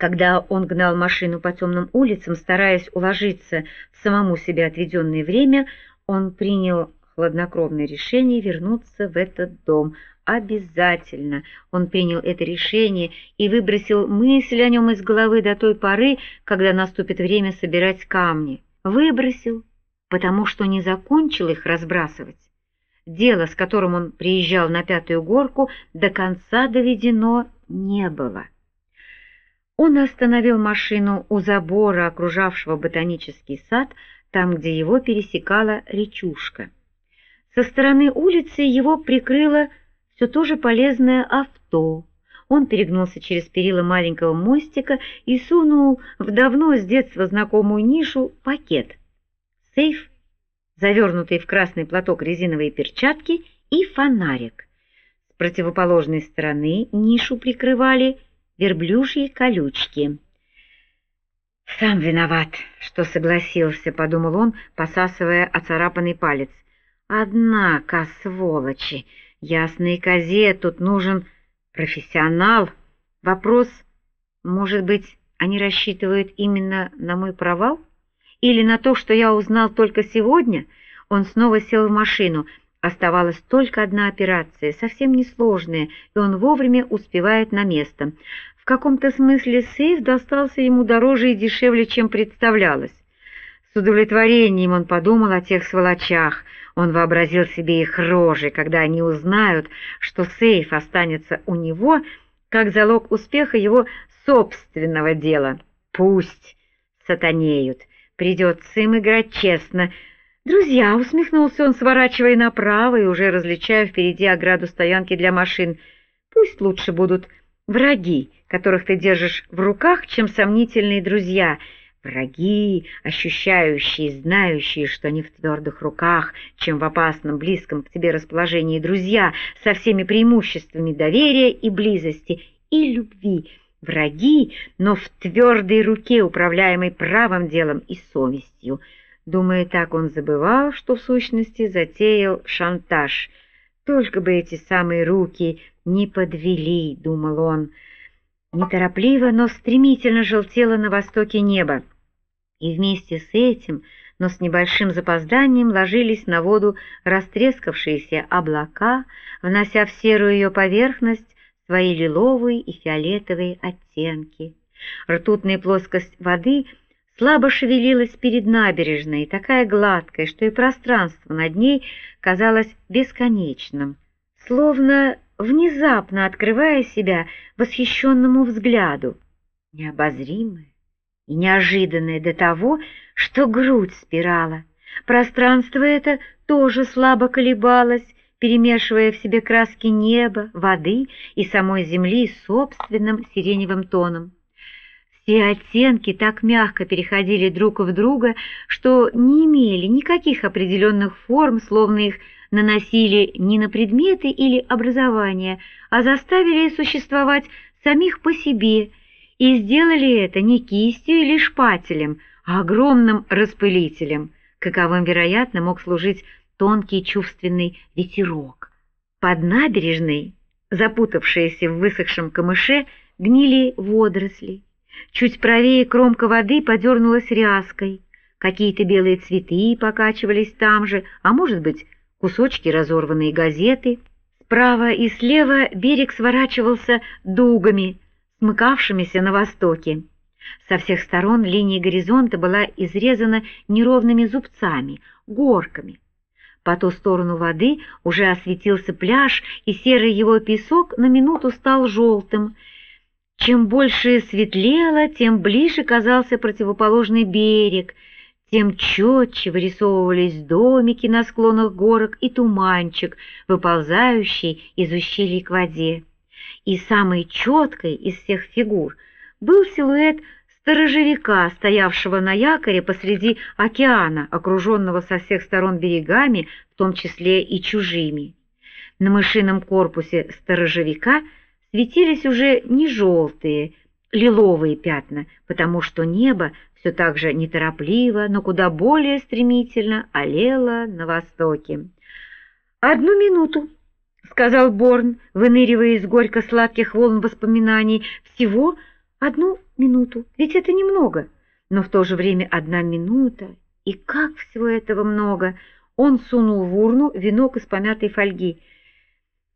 Когда он гнал машину по темным улицам, стараясь уложиться в самому себе отведенное время, он принял хладнокровное решение вернуться в этот дом. Обязательно он принял это решение и выбросил мысль о нем из головы до той поры, когда наступит время собирать камни. Выбросил, потому что не закончил их разбрасывать. Дело, с которым он приезжал на Пятую горку, до конца доведено не было. Он остановил машину у забора, окружавшего ботанический сад, там, где его пересекала речушка. Со стороны улицы его прикрыло все то же полезное авто. Он перегнулся через перила маленького мостика и сунул в давно с детства знакомую нишу пакет. Сейф, завернутый в красный платок резиновые перчатки и фонарик. С противоположной стороны нишу прикрывали верблюжьи колючки. «Сам виноват, что согласился», — подумал он, посасывая оцарапанный палец. «Однако, сволочи, ясной козе, тут нужен профессионал. Вопрос, может быть, они рассчитывают именно на мой провал? Или на то, что я узнал только сегодня?» Он снова сел в машину. Оставалась только одна операция, совсем несложная, и он вовремя успевает на место. В каком-то смысле сейф достался ему дороже и дешевле, чем представлялось. С удовлетворением он подумал о тех сволочах. Он вообразил себе их рожи, когда они узнают, что сейф останется у него, как залог успеха его собственного дела. Пусть сатанеют, придется им играть честно. «Друзья», — усмехнулся он, сворачивая направо и уже различая впереди ограду стоянки для машин, «пусть лучше будут враги, которых ты держишь в руках, чем сомнительные друзья. Враги, ощущающие, знающие, что они в твердых руках, чем в опасном, близком к тебе расположении друзья, со всеми преимуществами доверия и близости, и любви. Враги, но в твердой руке, управляемой правым делом и совестью». Думая так, он забывал, что в сущности затеял шантаж. «Только бы эти самые руки не подвели», — думал он. Неторопливо, но стремительно желтело на востоке небо, и вместе с этим, но с небольшим запозданием, ложились на воду растрескавшиеся облака, внося в серую ее поверхность свои лиловые и фиолетовые оттенки. Ртутная плоскость воды слабо шевелилась перед набережной, такая гладкая, что и пространство над ней казалось бесконечным, словно внезапно открывая себя восхищенному взгляду, необозримое и неожиданное до того, что грудь спирала. Пространство это тоже слабо колебалось, перемешивая в себе краски неба, воды и самой земли с собственным сиреневым тоном. Все оттенки так мягко переходили друг в друга, что не имели никаких определенных форм, словно их наносили не на предметы или образования, а заставили существовать самих по себе, и сделали это не кистью или шпателем, а огромным распылителем, каковым, вероятно, мог служить тонкий чувственный ветерок. Под набережной, запутавшиеся в высохшем камыше, гнили водоросли. Чуть правее кромка воды подернулась ряской, какие-то белые цветы покачивались там же, а может быть, кусочки разорванной газеты. Справа и слева берег сворачивался дугами, смыкавшимися на востоке. Со всех сторон линия горизонта была изрезана неровными зубцами, горками. По ту сторону воды уже осветился пляж, и серый его песок на минуту стал желтым. Чем больше светлело, тем ближе казался противоположный берег, тем четче вырисовывались домики на склонах горок и туманчик, выползающий из ущелий к воде. И самой четкой из всех фигур был силуэт сторожевика, стоявшего на якоре посреди океана, окруженного со всех сторон берегами, в том числе и чужими. На мышином корпусе сторожевика светились уже не желтые, лиловые пятна, потому что небо все так же неторопливо, но куда более стремительно алело на востоке. «Одну минуту», — сказал Борн, выныривая из горько-сладких волн воспоминаний, — «всего одну минуту, ведь это немного. Но в то же время 1 минута. И как всего этого много! Он сунул в урну венок из помятой фольги.